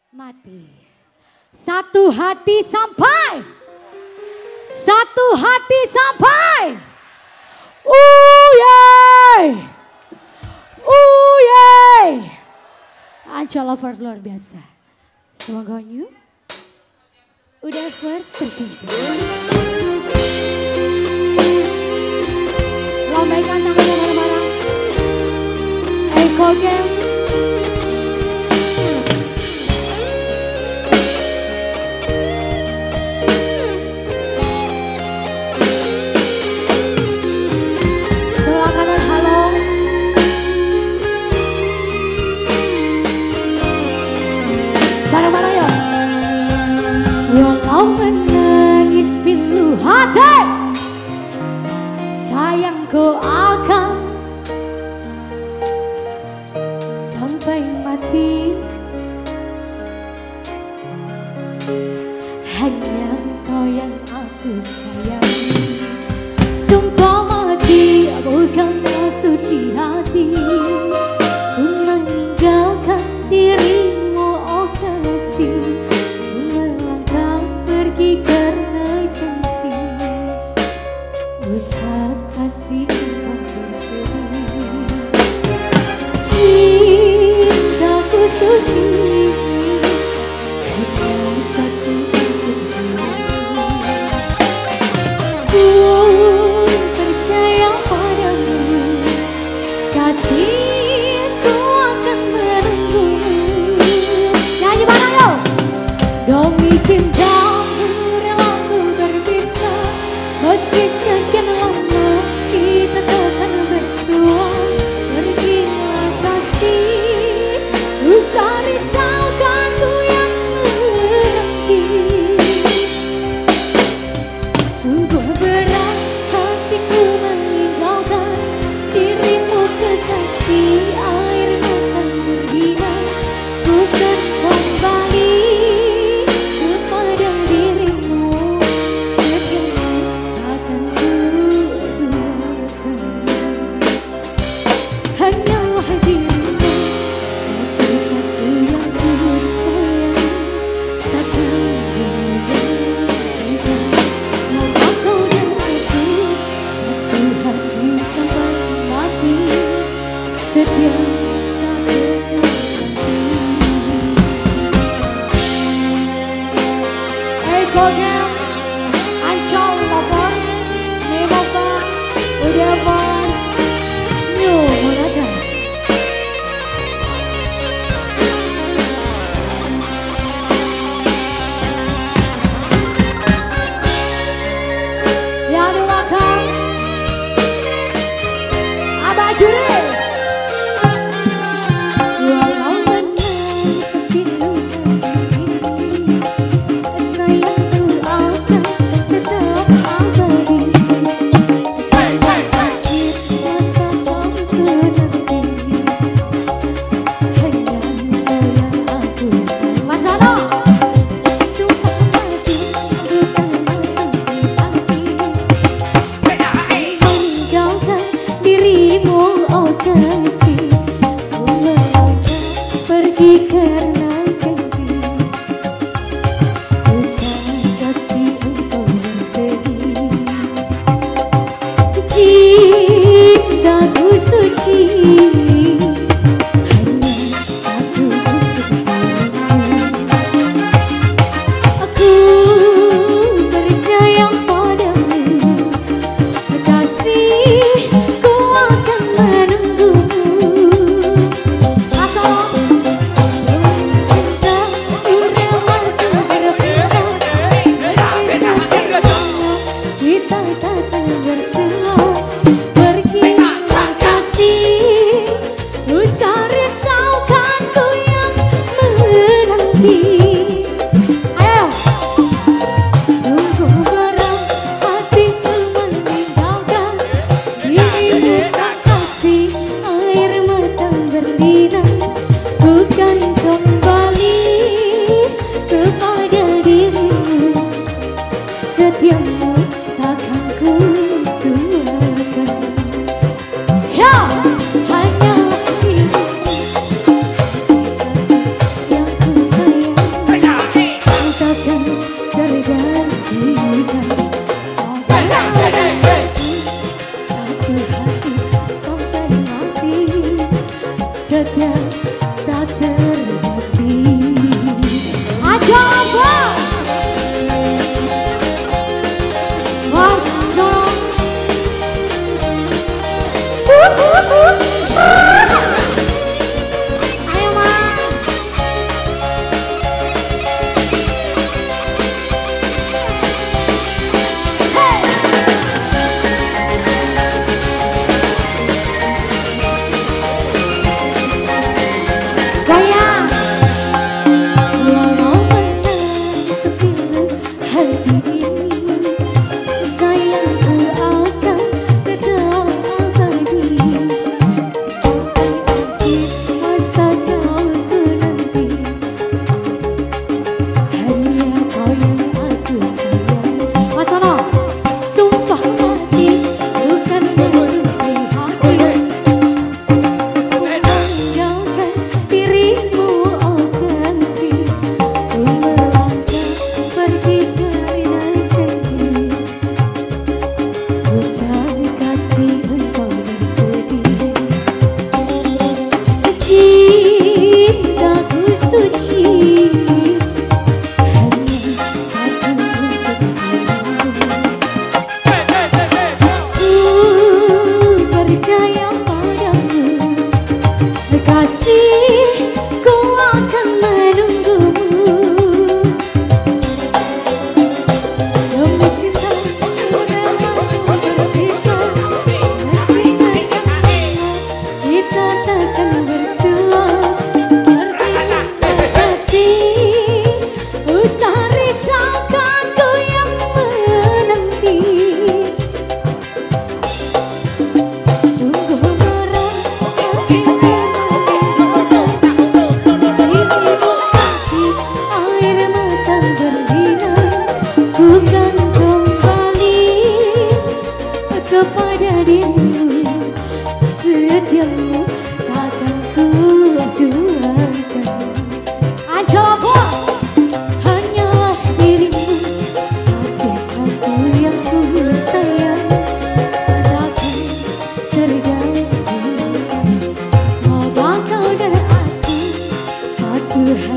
mati. Satu hati sampai. Satu hati sampai. Uyey. Uyey. Ancol Lovers luar biasa. Semoga you udah first tercinta. Lambaikan tangannya bareng-bareng. Eko Games. Bareng-bareng yuk. Walau menangis pilu hati, sayangku akan sampai mati. Hanya kau yang aku sayang. Sumpah mati bukan maksud di hati. Ku meninggalkan dirimu, oh kasih. Ku melangkah pergi karena janji. Usah kasih kau bersedih. Cintaku suci, hanya satu untuk dirimu. Ku percaya padamu, kasihku akan menunggu. Nyanyi bareng yuk. Demi cintamu rela ku berpisah, meski sekian lama kita takkan bersua. Pergilah kasih, usah risaukan ku yang menanti. Sungguh berat hatiku meninggalkan dirimu kekasih. Air mata menghina, ku kan kembali kepada dirimu. Segala akan kuduakan, hanyalah dirimu, kasih satu yang ku sayang. Takkan berganti. Semoga kau dan aku satu hati sampai mati. Setia tak berganti. Eko Games, Ancol Lovers, Nemoka, Udevers, New Monata. Yang di belakang, Abah Juri. Walau menang sepilu hati, sayangku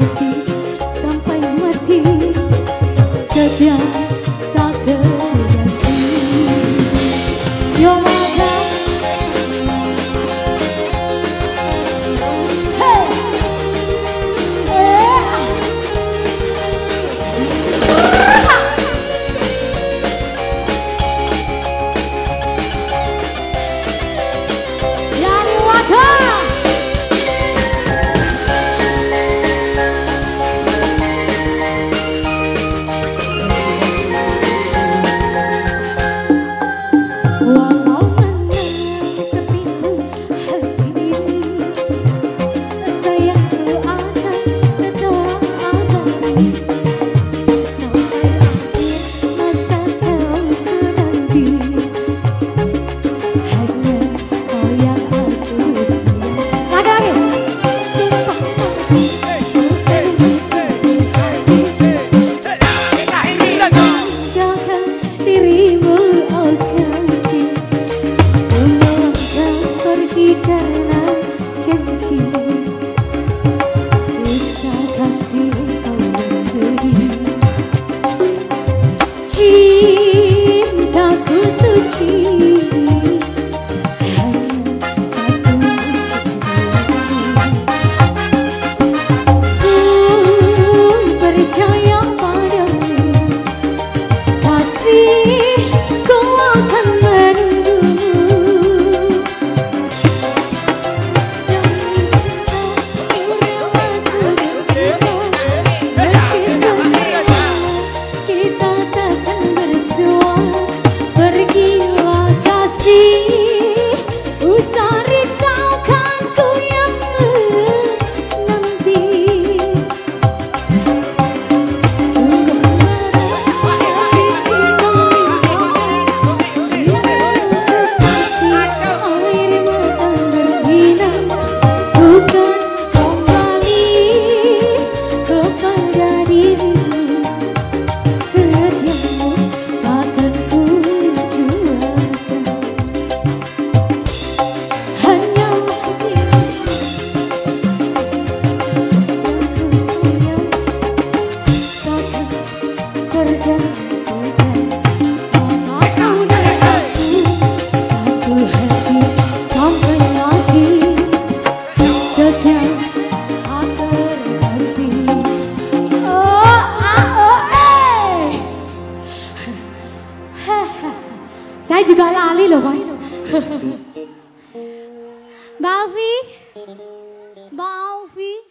hati sampai mati, setia tak terganti. Yo maka karena janji bisa kasih kau berseri, cintaku suci hanya satu ku percaya padamu, kasih ku akan menunggu. Saya juga lali loh Mas. Mbak Alfi, Mbak Alfi.